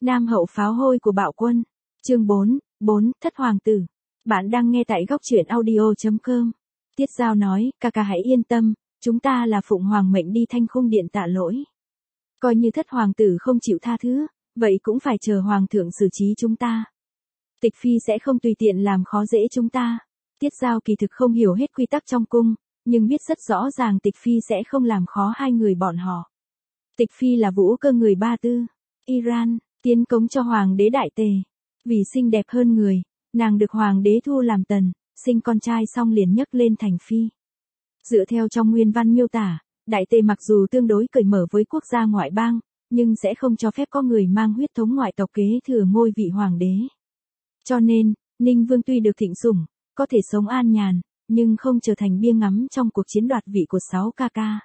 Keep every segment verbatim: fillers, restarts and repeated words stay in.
Nam hậu pháo hôi của bạo quân. Chương bốn, bốn, Thất hoàng tử. Bạn đang nghe tại góc truyện audio chấm com. Tiết Giao nói, ca ca hãy yên tâm, chúng ta là phụng hoàng mệnh đi Thanh Khung Điện tạ lỗi. Coi như thất hoàng tử không chịu tha thứ, vậy cũng phải chờ hoàng thượng xử trí chúng ta. Tịch phi sẽ không tùy tiện làm khó dễ chúng ta. Tiết Giao kỳ thực không hiểu hết quy tắc trong cung, nhưng biết rất rõ ràng tịch phi sẽ không làm khó hai người bọn họ. Tịch phi là vũ cơ người Ba Tư, Iran, tiến cống cho hoàng đế Đại Tề. Vì xinh đẹp hơn người, nàng được hoàng đế thu làm tần, sinh con trai xong liền nhấc lên thành phi. Dựa theo trong nguyên văn miêu tả, Đại Tề mặc dù tương đối cởi mở với quốc gia ngoại bang, nhưng sẽ không cho phép có người mang huyết thống ngoại tộc kế thừa ngôi vị hoàng đế. Cho nên, Ninh Vương tuy được thịnh sủng, có thể sống an nhàn, nhưng không trở thành bia ngắm trong cuộc chiến đoạt vị của sáu ca ca.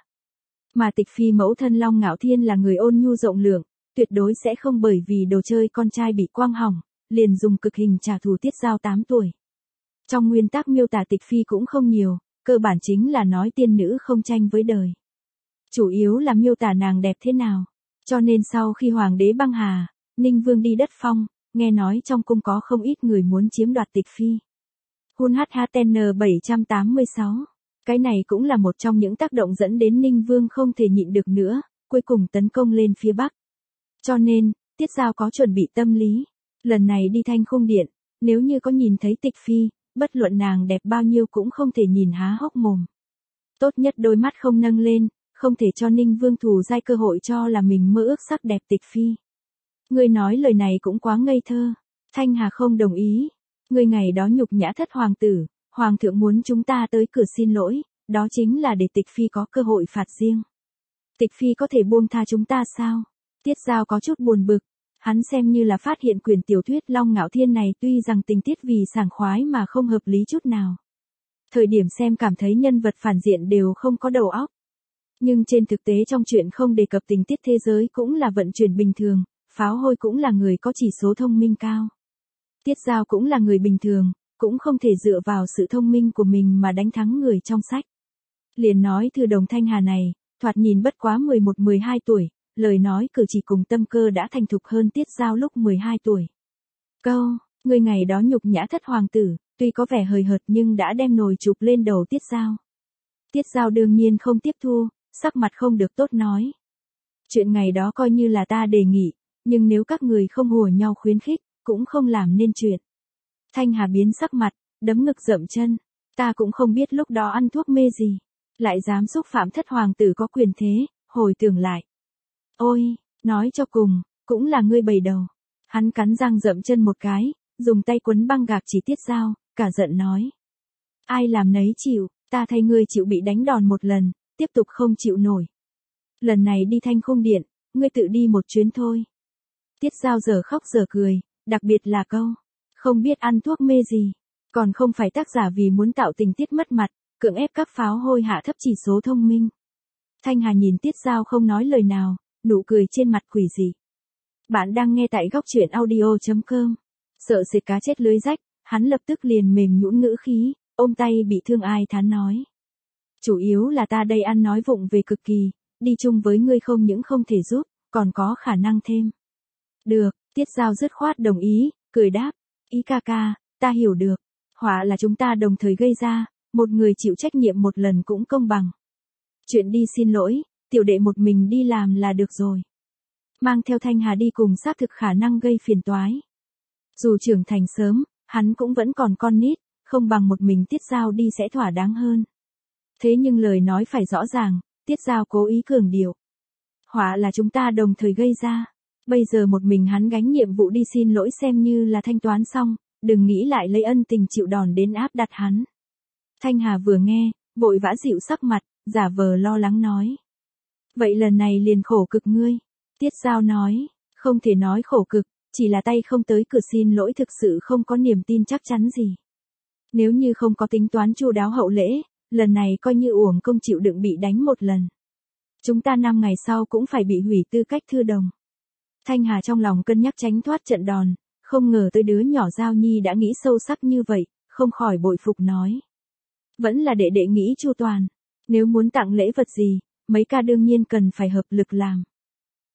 Mà tịch phi mẫu thân Long Ngạo Thiên là người ôn nhu rộng lượng, tuyệt đối sẽ không bởi vì đồ chơi con trai bị quang hỏng, liền dùng cực hình trả thù Tiết Giao tám tuổi. Trong nguyên tắc miêu tả tịch phi cũng không nhiều, cơ bản chính là nói tiên nữ không tranh với đời. Chủ yếu là miêu tả nàng đẹp thế nào. Cho nên sau khi hoàng đế băng hà, Ninh Vương đi đất phong, nghe nói trong cung có không ít người muốn chiếm đoạt tịch phi. Hun hát hát en bảy tám sáu. Cái này cũng là một trong những tác động dẫn đến Ninh Vương không thể nhịn được nữa, cuối cùng tấn công lên phía Bắc. Cho nên, Tiết Giao có chuẩn bị tâm lý. Lần này đi Thanh Khung Điện, nếu như có nhìn thấy tịch phi, bất luận nàng đẹp bao nhiêu cũng không thể nhìn há hốc mồm. Tốt nhất đôi mắt không nâng lên, không thể cho Ninh Vương thù dai cơ hội cho là mình mơ ước sắc đẹp tịch phi. Ngươi nói lời này cũng quá ngây thơ. Thanh Hà không đồng ý. Ngươi ngày đó nhục nhã thất hoàng tử, hoàng thượng muốn chúng ta tới cửa xin lỗi, đó chính là để tịch phi có cơ hội phạt riêng. Tịch phi có thể buông tha chúng ta sao? Tiết Giao có chút buồn bực. Hắn xem như là phát hiện quyển tiểu thuyết Long Ngạo Thiên này tuy rằng tình tiết vì sảng khoái mà không hợp lý chút nào. Thời điểm xem cảm thấy nhân vật phản diện đều không có đầu óc. Nhưng trên thực tế trong truyện không đề cập tình tiết thế giới cũng là vận chuyển bình thường, pháo hôi cũng là người có chỉ số thông minh cao. Tiết Giao cũng là người bình thường, cũng không thể dựa vào sự thông minh của mình mà đánh thắng người trong sách. Liền nói Thư Đồng Thanh Hà này, thoạt nhìn bất quá mười một mười hai tuổi, lời nói cử chỉ cùng tâm cơ đã thành thục hơn Tiết Giao lúc mười hai tuổi. Câu, người ngày đó nhục nhã thất hoàng tử, tuy có vẻ hời hợt nhưng đã đem nồi chụp lên đầu Tiết Giao. Tiết Giao đương nhiên không tiếp thu, sắc mặt không được tốt nói. Chuyện ngày đó coi như là ta đề nghị, nhưng nếu các người không hùa nhau khuyến khích, cũng không làm nên chuyện. Thanh Hà biến sắc mặt, đấm ngực dậm chân, ta cũng không biết lúc đó ăn thuốc mê gì, lại dám xúc phạm thất hoàng tử có quyền thế, hồi tưởng lại. Ôi, nói cho cùng, cũng là ngươi bày đầu. Hắn cắn răng dậm chân một cái, dùng tay quấn băng gạc chỉ Tiết Giao, cả giận nói. Ai làm nấy chịu, ta thay ngươi chịu bị đánh đòn một lần, tiếp tục không chịu nổi. Lần này đi Thanh Khung Điện, ngươi tự đi một chuyến thôi. Tiết Giao giờ khóc giờ cười, đặc biệt là câu, không biết ăn thuốc mê gì, còn không phải tác giả vì muốn tạo tình tiết mất mặt, cưỡng ép các pháo hôi hạ thấp chỉ số thông minh. Thanh Hà nhìn Tiết Giao không nói lời nào, nụ cười trên mặt quỷ dị. Bạn đang nghe tại góc truyện audio chấm com. Sợ xịt cá chết lưới rách, hắn lập tức liền mềm nhũn ngữ khí, ôm tay bị thương ai thán nói. Chủ yếu là ta đây ăn nói vụng về cực kỳ, đi chung với ngươi không những không thể giúp, còn có khả năng thêm. Được, Tiết Giao dứt khoát đồng ý, cười đáp, ý ca ca, ta hiểu được, họa là chúng ta đồng thời gây ra, một người chịu trách nhiệm một lần cũng công bằng. Chuyện đi xin lỗi, tiểu đệ một mình đi làm là được rồi. Mang theo Thanh Hà đi cùng xác thực khả năng gây phiền toái. Dù trưởng thành sớm, hắn cũng vẫn còn con nít, không bằng một mình Tiết Giao đi sẽ thỏa đáng hơn. Thế nhưng lời nói phải rõ ràng, Tiết Giao cố ý cường điệu. Họa là chúng ta đồng thời gây ra. Bây giờ một mình hắn gánh nhiệm vụ đi xin lỗi xem như là thanh toán xong, đừng nghĩ lại lấy ân tình chịu đòn đến áp đặt hắn. Thanh Hà vừa nghe, vội vã dịu sắc mặt, giả vờ lo lắng nói. Vậy lần này liền khổ cực ngươi. Tiết Giao nói, không thể nói khổ cực, chỉ là tay không tới cửa xin lỗi thực sự không có niềm tin chắc chắn gì. Nếu như không có tính toán chu đáo hậu lễ, lần này coi như uổng công chịu đựng bị đánh một lần. Chúng ta năm ngày sau cũng phải bị hủy tư cách thư đồng. Thanh Hà trong lòng cân nhắc tránh thoát trận đòn, không ngờ tới đứa nhỏ Giao Nhi đã nghĩ sâu sắc như vậy, không khỏi bội phục nói. Vẫn là đệ đệ nghĩ chu toàn, nếu muốn tặng lễ vật gì, mấy ca đương nhiên cần phải hợp lực làm.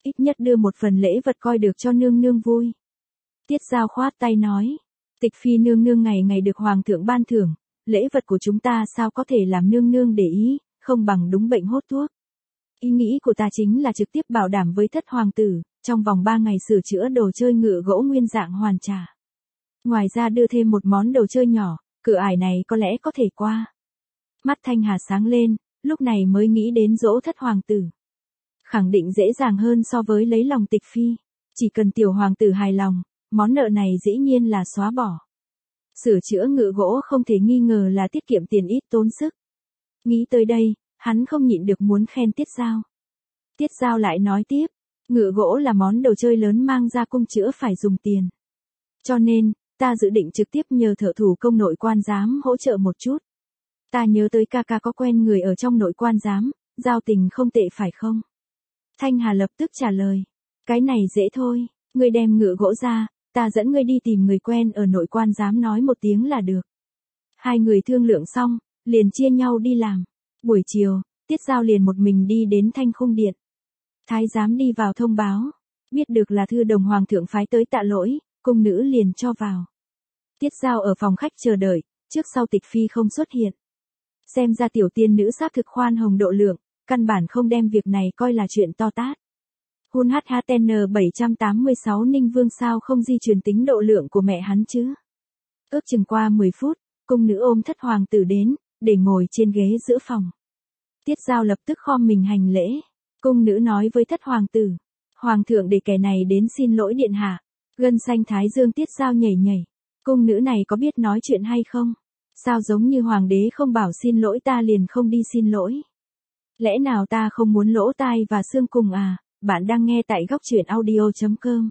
ít nhất đưa một phần lễ vật coi được cho nương nương vui. Tiết Giao khoát tay nói, tịch phi nương nương ngày ngày được hoàng thượng ban thưởng, lễ vật của chúng ta sao có thể làm nương nương để ý, không bằng đúng bệnh hốt thuốc. Ý nghĩ của ta chính là trực tiếp bảo đảm với thất hoàng tử, trong vòng ba ngày sửa chữa đồ chơi ngựa gỗ nguyên dạng hoàn trả. Ngoài ra đưa thêm một món đồ chơi nhỏ, cửa ải này có lẽ có thể qua. Mắt Thanh Hà sáng lên, lúc này mới nghĩ đến dỗ thất hoàng tử. Khẳng định dễ dàng hơn so với lấy lòng tịch phi. Chỉ cần tiểu hoàng tử hài lòng, món nợ này dĩ nhiên là xóa bỏ. Sửa chữa ngựa gỗ không thể nghi ngờ là tiết kiệm tiền ít tốn sức. Nghĩ tới đây, hắn không nhịn được muốn khen Tiết Giao. Tiết Giao lại nói tiếp, ngựa gỗ là món đồ chơi lớn mang ra cung chữa phải dùng tiền. Cho nên, ta dự định trực tiếp nhờ thợ thủ công nội quan giám hỗ trợ một chút. Ta nhớ tới ca ca có quen người ở trong nội quan giám, giao tình không tệ phải không? Thanh Hà lập tức trả lời, cái này dễ thôi, ngươi đem ngựa gỗ ra, ta dẫn ngươi đi tìm người quen ở nội quan giám nói một tiếng là được. Hai người thương lượng xong, liền chia nhau đi làm. Buổi chiều, Tiết Giao liền một mình đi đến Thanh Khung Điện. Thái giám đi vào thông báo, biết được là thư đồng hoàng thượng phái tới tạ lỗi, cung nữ liền cho vào. Tiết Giao ở phòng khách chờ đợi, trước sau tịch phi không xuất hiện. Xem ra tiểu tiên nữ xác thực khoan hồng độ lượng, căn bản không đem việc này coi là chuyện to tát. Hun hát hát en bảy tám sáu Ninh Vương sao không di truyền tính độ lượng của mẹ hắn chứ? Ước chừng qua mười phút, cung nữ ôm thất hoàng tử đến, để ngồi trên ghế giữa phòng. Tiết Giao lập tức khom mình hành lễ. Cung nữ nói với thất hoàng tử, hoàng thượng để kẻ này đến xin lỗi điện hạ. Gân xanh thái dương Tiết Giao nhảy nhảy. Cung nữ này có biết nói chuyện hay không? Sao giống như hoàng đế không bảo xin lỗi ta liền không đi xin lỗi? Lẽ nào ta không muốn lỗ tai và xương cùng à? Bạn đang nghe tại góc truyện audio chấm com.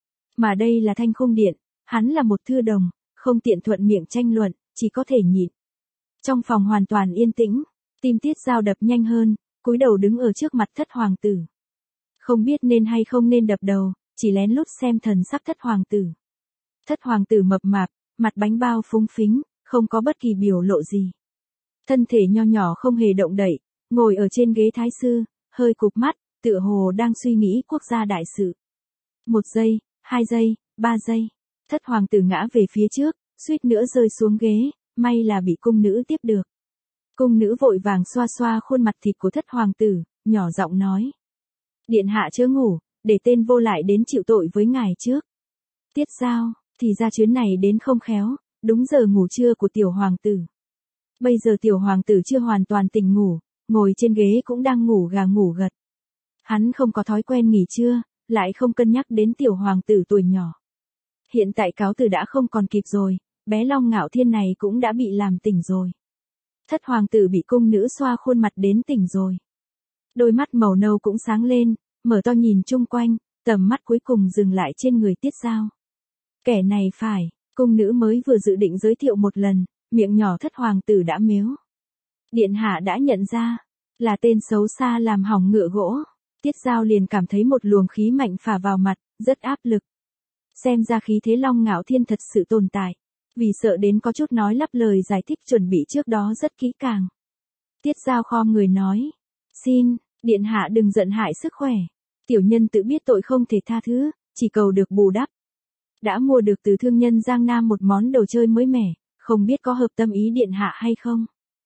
Mà đây là Thanh Khung Điện, hắn là một thư đồng, không tiện thuận miệng tranh luận, chỉ có thể nhịn. Trong phòng hoàn toàn yên tĩnh, tim Tiết Giao đập nhanh hơn, cúi đầu đứng ở trước mặt thất hoàng tử. Không biết nên hay không nên đập đầu, chỉ lén lút xem thần sắc thất hoàng tử. Thất hoàng tử mập mạp, mặt bánh bao phúng phính, không có bất kỳ biểu lộ gì. Thân thể nho nhỏ không hề động đậy, ngồi ở trên ghế thái sư, hơi cụp mắt, tựa hồ đang suy nghĩ quốc gia đại sự. Một giây, hai giây, ba giây, thất hoàng tử ngã về phía trước, suýt nữa rơi xuống ghế, may là bị cung nữ tiếp được. Cung nữ vội vàng xoa xoa khuôn mặt thịt của thất hoàng tử, nhỏ giọng nói. Điện hạ chớ ngủ, để tên vô lại đến chịu tội với ngài trước. Tiết Giao, thì ra chuyến này đến không khéo, đúng giờ ngủ trưa của tiểu hoàng tử. Bây giờ tiểu hoàng tử chưa hoàn toàn tỉnh ngủ, ngồi trên ghế cũng đang ngủ gà ngủ gật. Hắn không có thói quen nghỉ trưa, lại không cân nhắc đến tiểu hoàng tử tuổi nhỏ. Hiện tại cáo từ đã không còn kịp rồi, bé Long Ngạo Thiên này cũng đã bị làm tỉnh rồi. Thất hoàng tử bị cung nữ xoa khuôn mặt đến tỉnh rồi. Đôi mắt màu nâu cũng sáng lên, mở to nhìn chung quanh, tầm mắt cuối cùng dừng lại trên người Tiết Giao. Kẻ này phải, cung nữ mới vừa dự định giới thiệu một lần, miệng nhỏ thất hoàng tử đã mếu. Điện hạ đã nhận ra, là tên xấu xa làm hỏng ngựa gỗ. Tiết Giao liền cảm thấy một luồng khí mạnh phả vào mặt, rất áp lực. Xem ra khí thế Long Ngạo Thiên thật sự tồn tại. Vì sợ đến có chút nói lắp lời giải thích chuẩn bị trước đó rất kỹ càng. Tiết Giao khom người nói. Xin, điện hạ đừng giận hại sức khỏe. Tiểu nhân tự biết tội không thể tha thứ, chỉ cầu được bù đắp. Đã mua được từ thương nhân Giang Nam một món đồ chơi mới mẻ, không biết có hợp tâm ý điện hạ hay không.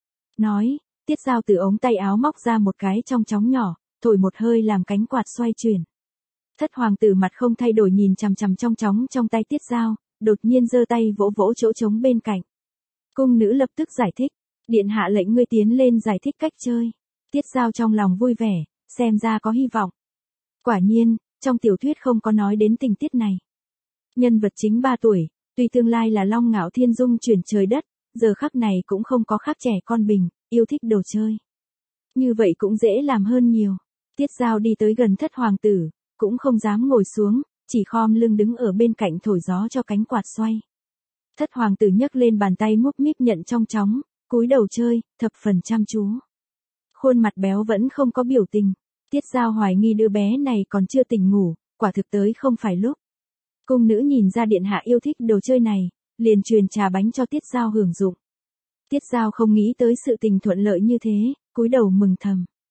Nói, Tiết Giao từ ống tay áo móc ra một cái trong chóng nhỏ, thổi một hơi làm cánh quạt xoay chuyển. Thất hoàng tử mặt không thay đổi nhìn chằm chằm trong chóng trong tay Tiết Giao, đột nhiên giơ tay vỗ vỗ chỗ trống bên cạnh. Cung nữ lập tức giải thích, điện hạ lệnh ngươi tiến lên giải thích cách chơi. Tiết Giao trong lòng vui vẻ, xem ra có hy vọng. Quả nhiên, trong tiểu thuyết không có nói đến tình tiết này. Nhân vật chính ba tuổi, tuy tương lai là Long Ngạo Thiên dung chuyển trời đất, giờ khắc này cũng không có khác trẻ con bình, yêu thích đồ chơi. Như vậy cũng dễ làm hơn nhiều. Tiết Giao đi tới gần thất hoàng tử, cũng không dám ngồi xuống, chỉ khom lưng đứng ở bên cạnh thổi gió cho cánh quạt xoay. Thất hoàng tử nhấc lên bàn tay múp míp nhận trong chóng, cúi đầu chơi, thập phần chăm chú. Khuôn mặt béo vẫn không có biểu tình. Tiết Giao hoài nghi đứa bé này còn chưa tỉnh ngủ, quả thực tới không phải lúc. Cung nữ nhìn ra điện hạ yêu thích đồ chơi này, liền truyền trà bánh cho Tiết Giao hưởng dụng. Tiết Giao không nghĩ tới sự tình thuận lợi như thế, cúi đầu mừng thầm.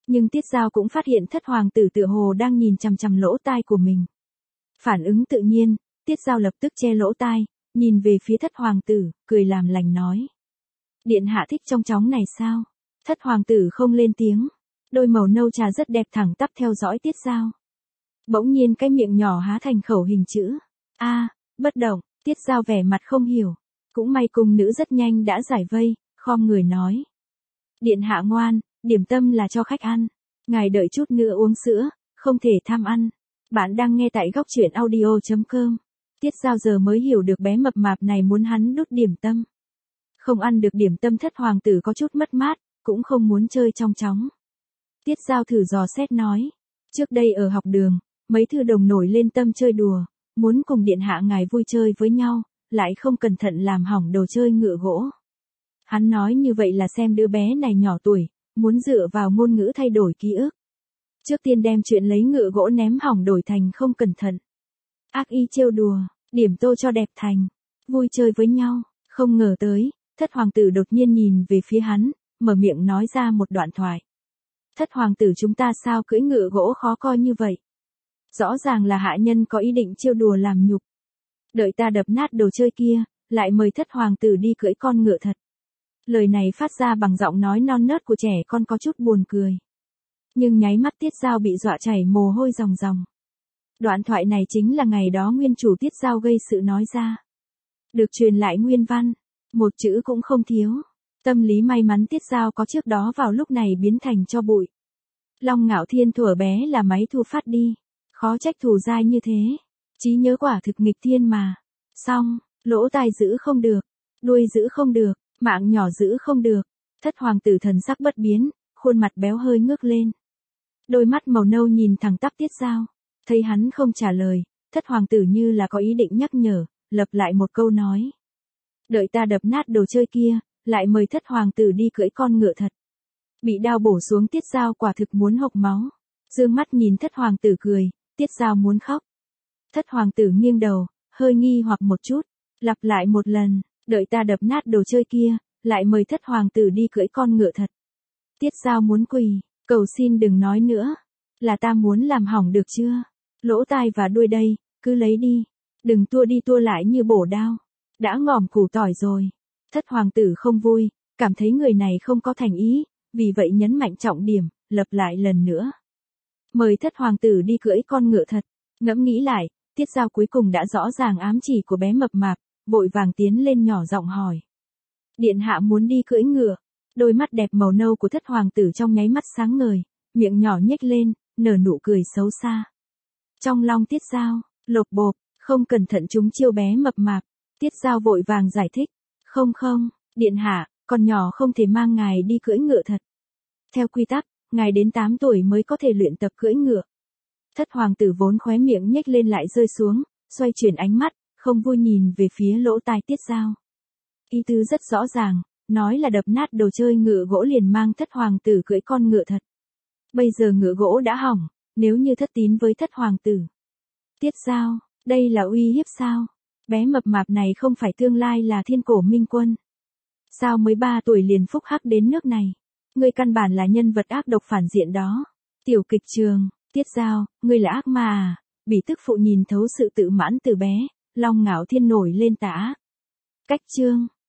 Nhưng Tiết Giao cũng phát hiện thất hoàng tử tựa hồ đang nhìn chằm chằm lỗ tai của mình. Phản ứng tự nhiên, Tiết Giao lập tức che lỗ tai, nhìn về phía thất hoàng tử, cười làm lành nói. Điện hạ thích trong chóng này sao? Thất hoàng tử không lên tiếng. Đôi màu nâu trà rất đẹp thẳng tắp theo dõi Tiết Giao. Bỗng nhiên cái miệng nhỏ há thành khẩu hình chữ. A, bất động, Tiết Giao vẻ mặt không hiểu. Cũng may cung nữ rất nhanh đã giải vây, khom người nói. Điện hạ ngoan, điểm tâm là cho khách ăn. Ngài đợi chút nữa uống sữa, không thể tham ăn. Bạn đang nghe tại góc truyện audio chấm com. Tiết Giao giờ mới hiểu được bé mập mạp này muốn hắn đút điểm tâm. Không ăn được điểm tâm thất hoàng tử có chút mất mát, cũng không muốn chơi trong chóng. Tiết Giao thử dò xét nói. Trước đây ở học đường, mấy thư đồng nổi lên tâm chơi đùa, muốn cùng điện hạ ngài vui chơi với nhau, lại không cẩn thận làm hỏng đồ chơi ngựa gỗ. Hắn nói như vậy là xem đứa bé này nhỏ tuổi, muốn dựa vào ngôn ngữ thay đổi ký ức. Trước tiên đem chuyện lấy ngựa gỗ ném hỏng đổi thành không cẩn thận. Ác ý trêu đùa, điểm tô cho đẹp thành, vui chơi với nhau, không ngờ tới, thất hoàng tử đột nhiên nhìn về phía hắn, mở miệng nói ra một đoạn thoại. Thất hoàng tử chúng ta sao cưỡi ngựa gỗ khó coi như vậy? Rõ ràng là hạ nhân có ý định trêu đùa làm nhục. Đợi ta đập nát đồ chơi kia, lại mời thất hoàng tử đi cưỡi con ngựa thật. Lời này phát ra bằng giọng nói non nớt của trẻ con có chút buồn cười. Nhưng nháy mắt Tiết Giao bị dọa chảy mồ hôi ròng ròng. Đoạn thoại này chính là ngày đó nguyên chủ Tiết Giao gây sự nói ra. Được truyền lại nguyên văn, một chữ cũng không thiếu. Tâm lý may mắn Tiết Giao có trước đó vào lúc này biến thành cho bụi. Long Ngạo Thiên thuở bé là máy thu phát đi. Khó trách thù dai như thế. Trí nhớ quả thực nghịch thiên mà. Xong, lỗ tai giữ không được, đuôi giữ không được, mạng nhỏ giữ không được. Thất hoàng tử thần sắc bất biến, khuôn mặt béo hơi ngước lên. Đôi mắt màu nâu nhìn thẳng tắp Tiết Giao. Thấy hắn không trả lời, thất hoàng tử như là có ý định nhắc nhở, lặp lại một câu nói. Đợi ta đập nát đồ chơi kia, lại mời thất hoàng tử đi cưỡi con ngựa thật. Bị đao bổ xuống Tiết Giao quả thực muốn hộc máu. Dương mắt nhìn thất hoàng tử cười, Tiết Giao muốn khóc. Thất hoàng tử nghiêng đầu, hơi nghi hoặc một chút, lặp lại một lần, đợi ta đập nát đồ chơi kia, lại mời thất hoàng tử đi cưỡi con ngựa thật. Tiết Giao muốn quỳ, cầu xin đừng nói nữa, là ta muốn làm hỏng được chưa? Lỗ tai và đuôi đây, cứ lấy đi, đừng tua đi tua lại như bổ đao, đã ngòm củ tỏi rồi. Thất hoàng tử không vui, cảm thấy người này không có thành ý, vì vậy nhấn mạnh trọng điểm, lặp lại lần nữa. Mời thất hoàng tử đi cưỡi con ngựa thật. Ngẫm nghĩ lại, Tiết Giao cuối cùng đã rõ ràng ám chỉ của bé mập mạp, vội vàng tiến lên nhỏ giọng hỏi. Điện hạ muốn đi cưỡi ngựa. Đôi mắt đẹp màu nâu của thất hoàng tử trong nháy mắt sáng ngời, miệng nhỏ nhếch lên, nở nụ cười xấu xa. Trong lòng Tiết Giao, lột bộp, không cẩn thận trúng chiêu bé mập mạp. Tiết Giao vội vàng giải thích. Không không, điện hạ, con nhỏ không thể mang ngài đi cưỡi ngựa thật. Theo quy tắc, ngài đến tám tuổi mới có thể luyện tập cưỡi ngựa. Thất hoàng tử vốn khóe miệng nhếch lên lại rơi xuống, xoay chuyển ánh mắt, không vui nhìn về phía lỗ tai Tiết Giao. Ý tứ rất rõ ràng, nói là đập nát đồ chơi ngựa gỗ liền mang thất hoàng tử cưỡi con ngựa thật. Bây giờ ngựa gỗ đã hỏng, nếu như thất tín với thất hoàng tử. Tiết Giao, đây là uy hiếp sao? Bé mập mạp này không phải tương lai là thiên cổ minh quân. Sao mới ba tuổi liền phúc hắc đến nước này? Ngươi căn bản là nhân vật ác độc phản diện đó. Tiểu kịch trường, Tiết Giao, ngươi là ác ma à? Bỉ tức phụ nhìn thấu sự tự mãn từ bé, Long Ngạo Thiên nổi lên tà ác. Cách chương.